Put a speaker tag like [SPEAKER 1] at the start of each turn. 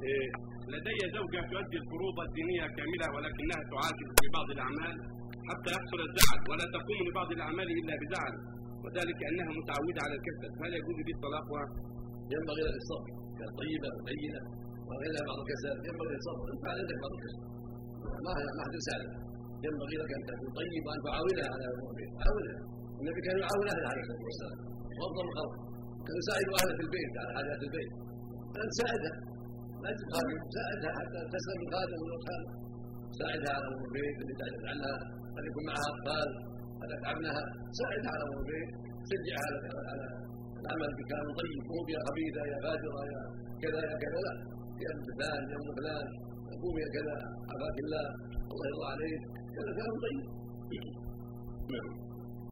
[SPEAKER 1] لدي زوجة تؤدي الفروض الدينية كاملة ولكنها تعاكس في بعض الأعمال حتى يحصل الزعل، ولا تقوم لبعض الأعمال إلا بزعل، وذلك أنها متعودة على الكسل، هل يجوز لي الطلاق؟
[SPEAKER 2] ينبغي لها الصبر، كانت طيبة وبينة وغيرها بعض الكسل، ينبغي الصبر، انت عندك بعض الكسل ما حد يساعدك، ينبغي لك أن تكون طيب وأن تعاونها على أمور البيت، عاونها. النبي كان يعاون أهله عليه الصلاة والسلام وأفضل الخلق، كان يساعد أهله في البيت على حاجات البيت، فأنت ساعدها لا تخالف، ساعدها حتى تسلم الخادم والخادم، ساعدها على أمور البيت اللي تعجز عنها، أن يكون معها أطفال، أن تعبنها، ساعدها على أمور البيت، شجعها على العمل بكلام طيب، مو يا خبيثة يا فاجرة يا كذا يا كذا، لا، يا ابن فلان يا ابن فلان، قوم يا كذا، عافاك الله، الله يرضى عليك، كذا كلام طيب.